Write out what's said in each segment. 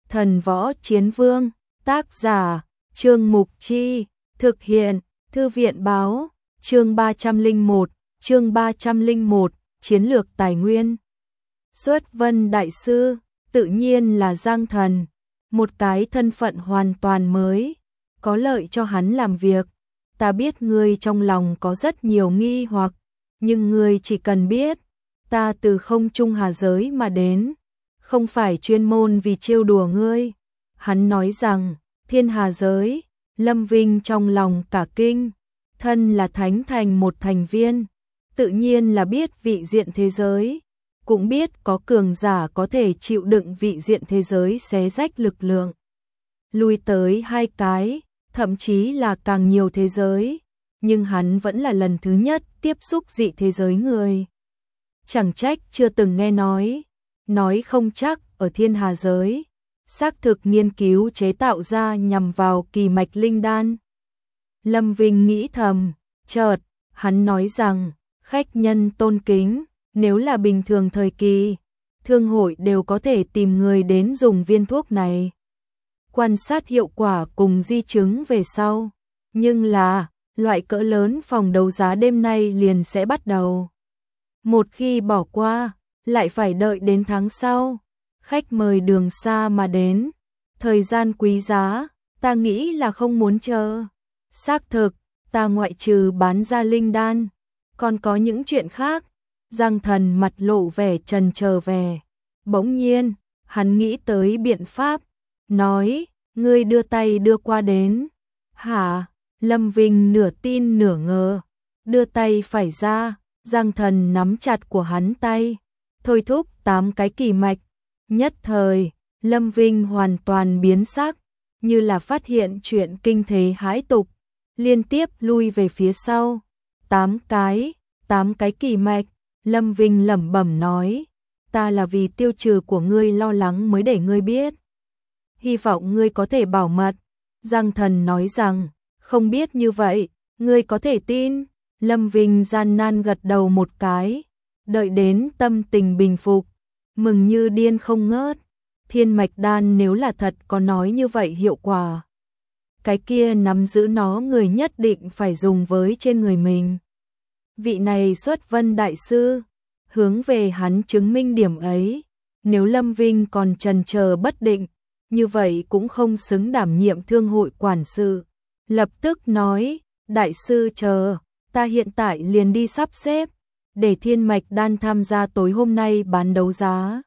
Thần Võ Chiến Vương, tác giả, Trương Mục Chi, thực hiện, Thư viện Báo, chương 301, Chiến lược tài nguyên. Xuất Vân Đại Sư, tự nhiên là Giang Thần, một cái thân phận hoàn toàn mới, có lợi cho hắn làm việc. Ta biết ngươi trong lòng có rất nhiều nghi hoặc, nhưng ngươi chỉ cần biết, ta từ không trung hà giới mà đến, không phải chuyên môn vì trêu đùa ngươi. Hắn nói rằng, thiên hà giới, Lâm Vinh trong lòng cả kinh, thân là thánh thành một thành viên, tự nhiên là biết vị diện thế giới, cũng biết có cường giả có thể chịu đựng vị diện thế giới xé rách lực lượng. Lui tới 2 cái, thậm chí là càng nhiều thế giới, nhưng hắn vẫn là lần thứ nhất tiếp xúc dị thế giới người. Chẳng trách chưa từng nghe nói không chắc ở thiên hà giới, xác thực nghiên cứu chế tạo ra nhằm vào kỳ mạch linh đan. Lâm Vinh nghĩ thầm, chợt, hắn nói rằng, khách nhân tôn kính, nếu là bình thường thời kỳ, thương hội đều có thể tìm người đến dùng viên thuốc này. Quan sát hiệu quả cùng di chứng về sau, nhưng là, loại cỡ lớn phòng đấu giá đêm nay liền sẽ bắt đầu. Một khi bỏ qua, lại phải đợi đến tháng sau. Khách mời đường xa mà đến, thời gian quý giá, ta nghĩ là không muốn chờ. Xác thực, ta ngoại trừ bán ra linh đan, còn có những chuyện khác. Giang Thần mặt lộ vẻ trần chờ về. Bỗng nhiên, hắn nghĩ tới biện pháp, nói, ngươi đưa tay đưa qua đến. Hả? Lâm Vinh nửa tin nửa ngờ, đưa tay phải ra, Giang Thần nắm chặt của hắn tay, thôi thúc 8 cái kỳ mạch. Nhất thời, Lâm Vinh hoàn toàn biến sắc, như là phát hiện chuyện kinh thế hãi tục, liên tiếp lui về phía sau. 8 cái kỳ mạch, Lâm Vinh lẩm bẩm nói, ta là vì tiêu trừ của ngươi lo lắng mới để ngươi biết. Hy vọng ngươi có thể bảo mật. Giang Thần nói rằng, không biết như vậy, ngươi có thể tin. Lâm Vinh gian nan gật đầu một cái, đợi đến tâm tình bình phục, mừng như điên không ngớt. Thiên mạch đan nếu là thật có nói như vậy hiệu quả, cái kia nắm giữ nó người nhất định phải dùng với trên người mình. Vị này Xuất Vân Đại Sư, hướng về hắn chứng minh điểm ấy. Nếu Lâm Vinh còn chần chờ bất định, như vậy cũng không xứng đảm nhiệm thương hội quản sự. Lập tức nói, Đại Sư chờ, ta hiện tại liền đi sắp xếp, để thiên mạch đan tham gia tối hôm nay bán đấu giá.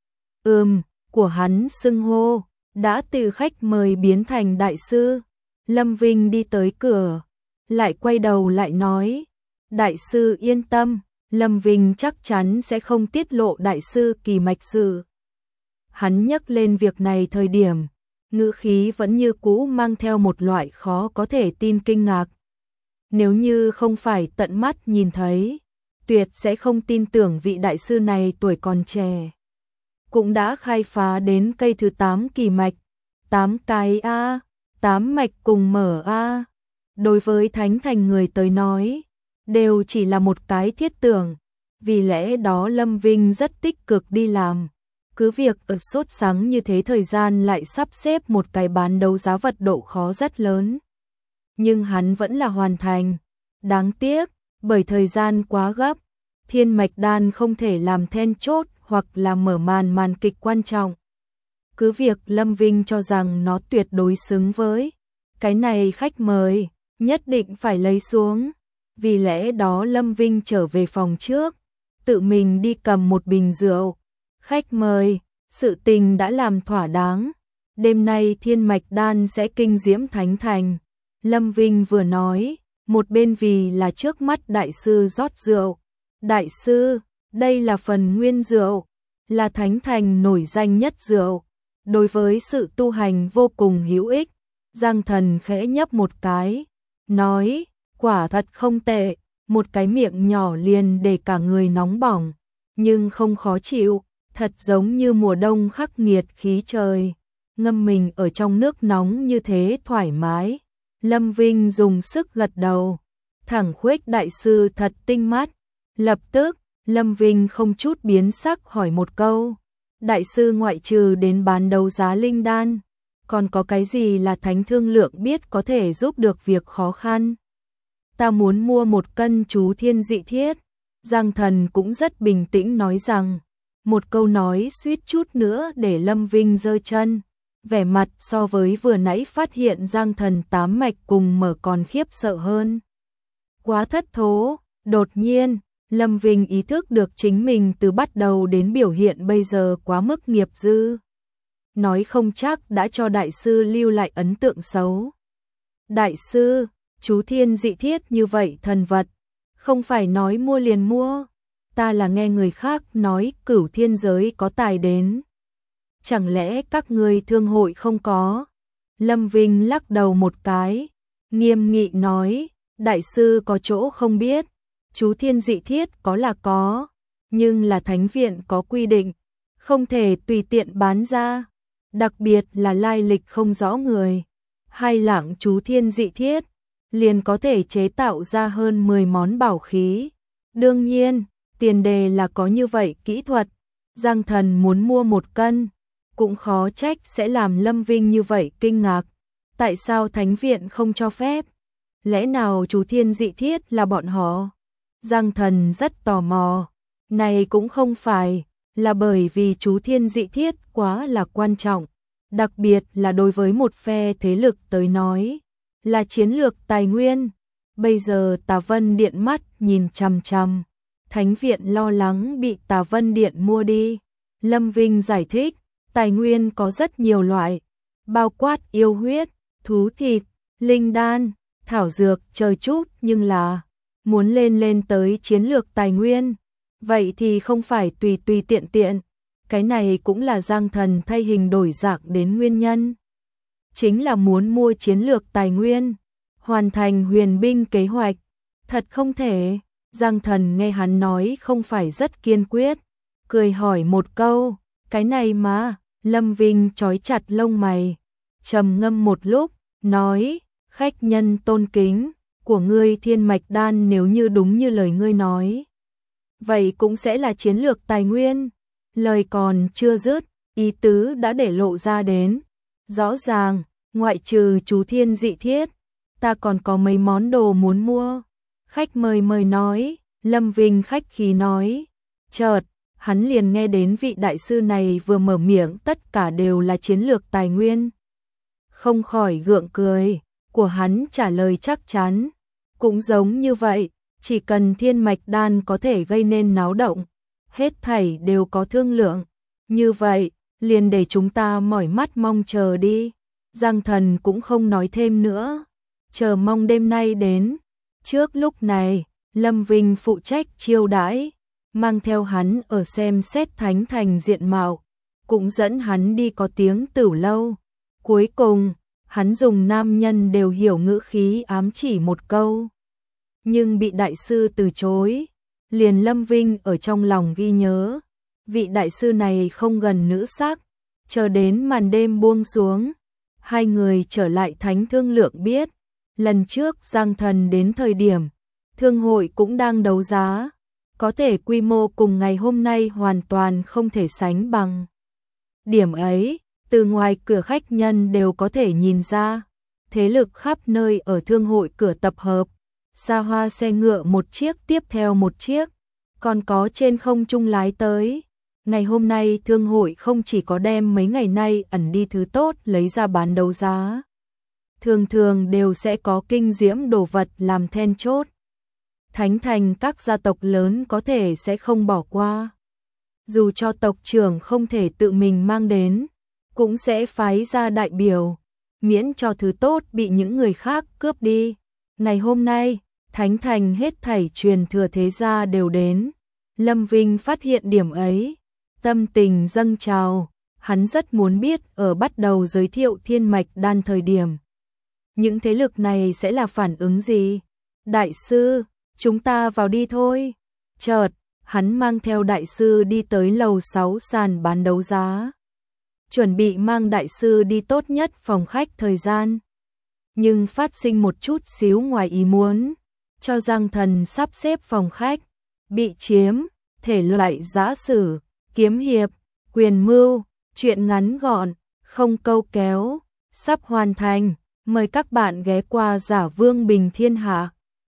Của hắn xưng hô, đã từ khách mời biến thành Đại Sư. Lâm Vinh đi tới cửa, lại quay đầu lại nói, Đại Sư yên tâm, Lâm Vinh chắc chắn sẽ không tiết lộ Đại Sư kỳ mạch sự. Hắn nhắc lên việc này thời điểm, ngữ khí vẫn như cũ mang theo một loại khó có thể tin kinh ngạc. Nếu như không phải tận mắt nhìn thấy, tuyệt sẽ không tin tưởng vị Đại Sư này tuổi còn trẻ, cũng đã khai phá đến cây thứ 8 kỳ mạch. 8 cái a, 8 mạch cùng mở a. Đối với thánh thành người tới nói, đều chỉ là một cái thiết tưởng, vì lẽ đó Lâm Vinh rất tích cực đi làm. Cứ việc ở sốt sắng như thế thời gian lại sắp xếp một cái bán đấu giá vật độ khó rất lớn. Nhưng hắn vẫn là hoàn thành. Đáng tiếc, bởi thời gian quá gấp, thiên mạch đan không thể làm then chốt hoặc là mở màn kịch quan trọng. Cứ việc Lâm Vinh cho rằng nó tuyệt đối xứng với cái này khách mời, nhất định phải lấy xuống. Vì lẽ đó Lâm Vinh trở về phòng trước, tự mình đi cầm một bình rượu. Khách mời, sự tình đã làm thỏa đáng. Đêm nay thiên mạch đan sẽ kinh diễm thánh thành. Lâm Vinh vừa nói, một bên vì là trước mắt Đại Sư rót rượu. Đại Sư, đây là phần nguyên rượu, là thánh thành nổi danh nhất rượu, đối với sự tu hành vô cùng hữu ích. Giang Thần khẽ nhấp một cái, nói, quả thật không tệ, một cái miệng nhỏ liền để cả người nóng bỏng, nhưng không khó chịu, thật giống như mùa đông khắc nghiệt khí trời, ngâm mình ở trong nước nóng như thế thoải mái. Lâm Vinh dùng sức gật đầu, thẳng khuếch Đại Sư thật tinh mắt. Lập tức, Lâm Vinh không chút biến sắc hỏi một câu, Đại sư ngoại trừ đến bán đấu giá linh đan, còn có cái gì là thánh thương lượng biết có thể giúp được việc khó khăn? Ta muốn mua 1 cân chú thiên dị thiết. Giang Thần cũng rất bình tĩnh nói rằng, một câu nói suýt chút nữa để Lâm Vinh giơ chân. Vẻ mặt so với vừa nãy phát hiện Giang Thần 8 mạch cùng mở còn khiếp sợ hơn. Quá thất thố, đột nhiên, Lâm Vinh ý thức được chính mình từ bắt đầu đến biểu hiện bây giờ quá mức nghiệp dư. Nói không chắc đã cho đại sư lưu lại ấn tượng xấu. Đại sư, chú thiên dị thiết như vậy thần vật, không phải nói mua liền mua. Ta là nghe người khác nói Cửu Thiên giới có tài đến. Chẳng lẽ các người thương hội không có? Lâm Vinh lắc đầu một cái, nghiêm nghị nói, đại sư có chỗ không biết, chú thiên dị thiết có là có, nhưng là thánh viện có quy định, không thể tùy tiện bán ra, đặc biệt là lai lịch không rõ người. 2 lạng chú thiên dị thiết, liền có thể chế tạo ra hơn 10 món bảo khí. Đương nhiên, tiền đề là có như vậy kỹ thuật. Giang Thần muốn mua 1 cân, cũng khó trách sẽ làm Lâm Vinh như vậy kinh ngạc. Tại sao thánh viện không cho phép? Lẽ nào chú thiên dị thiết là bọn họ? Giang Thần rất tò mò. Này cũng không phải, là bởi vì chú thiên dị thiết quá là quan trọng. Đặc biệt là đối với một phe thế lực tới nói, là chiến lược tài nguyên. Bây giờ Tà Vân Điện mắt nhìn chằm chằm, thánh viện lo lắng bị Tà Vân Điện mua đi. Lâm Vinh giải thích, tài nguyên có rất nhiều loại, bao quát yêu huyết, thú thịt, linh đan, thảo dược chờ chút, nhưng là muốn lên tới chiến lược tài nguyên, vậy thì không phải tùy tùy tiện tiện. Cái này cũng là Giang Thần thay hình đổi dạng đến nguyên nhân. Chính là muốn mua chiến lược tài nguyên, hoàn thành huyền binh kế hoạch. Thật không thể. Giang Thần nghe hắn nói không phải rất kiên quyết, cười hỏi một câu, cái này mà. Lâm Vinh trói chặt lông mày, trầm ngâm một lúc, nói, khách nhân tôn kính, của ngươi thiên mạch đan nếu như đúng như lời ngươi nói, vậy cũng sẽ là chiến lược tài nguyên. Lời còn chưa dứt, ý tứ đã để lộ ra đến. Rõ ràng, ngoại trừ chú thiên dị thiết, ta còn có mấy món đồ muốn mua. Khách mời nói, Lâm Vinh khách khí nói. Chợt, hắn liền nghe đến vị đại sư này vừa mở miệng tất cả đều là chiến lược tài nguyên. Không khỏi gượng cười, của hắn trả lời chắc chắn. Cũng giống như vậy, chỉ cần thiên mạch đan có thể gây nên náo động, hết thảy đều có thương lượng. Như vậy, liền để chúng ta mỏi mắt mong chờ đi. Giang Thần cũng không nói thêm nữa, chờ mong đêm nay đến. Trước lúc này, Lâm Vinh phụ trách chiêu đãi, mang theo hắn ở xem xét thánh thành diện mạo, cũng dẫn hắn đi có tiếng Tửu lâu. Cuối cùng, hắn dùng nam nhân đều hiểu ngữ khí ám chỉ một câu, nhưng bị đại sư từ chối. Liền Lâm Vinh ở trong lòng ghi nhớ, vị đại sư này không gần nữ sắc. Chờ đến màn đêm buông xuống, 2 người trở lại thánh thương lượng biết, lần trước Giang Thần đến thời điểm, thương hội cũng đang đấu giá, có thể quy mô cùng ngày hôm nay hoàn toàn không thể sánh bằng. Điểm ấy, từ ngoài cửa khách nhân đều có thể nhìn ra, thế lực khắp nơi ở thương hội cửa tập hợp, xa hoa xe ngựa một chiếc tiếp theo một chiếc, còn có trên không trung lái tới. Ngày hôm nay thương hội không chỉ có đem mấy ngày nay ẩn đi thứ tốt lấy ra bán đấu giá, thường thường đều sẽ có kinh diễm đồ vật làm then chốt. Thánh thành các gia tộc lớn có thể sẽ không bỏ qua. Dù cho tộc trưởng không thể tự mình mang đến, cũng sẽ phái ra đại biểu, miễn cho thứ tốt bị những người khác cướp đi. Ngày hôm nay, thánh thành hết thảy truyền thừa thế gia đều đến. Lâm Vinh phát hiện điểm ấy, tâm tình dâng trào, hắn rất muốn biết ở bắt đầu giới thiệu thiên mạch đan thời điểm, những thế lực này sẽ là phản ứng gì. Đại sư, chúng ta vào đi thôi. Chợt, hắn mang theo đại sư đi tới lầu 6 sàn bán đấu giá, chuẩn bị mang đại sư đi tốt nhất phòng khách thời gian. Nhưng phát sinh một chút xíu ngoài ý muốn, cho Giang Thần sắp xếp phòng khách bị chiếm, thể loại giã sử, kiếm hiệp, Quyền mưu, chuyện ngắn gọn, không câu kéo, sắp hoàn thành. Mời các bạn ghé qua Giả Vương Bình Thiên Hạ.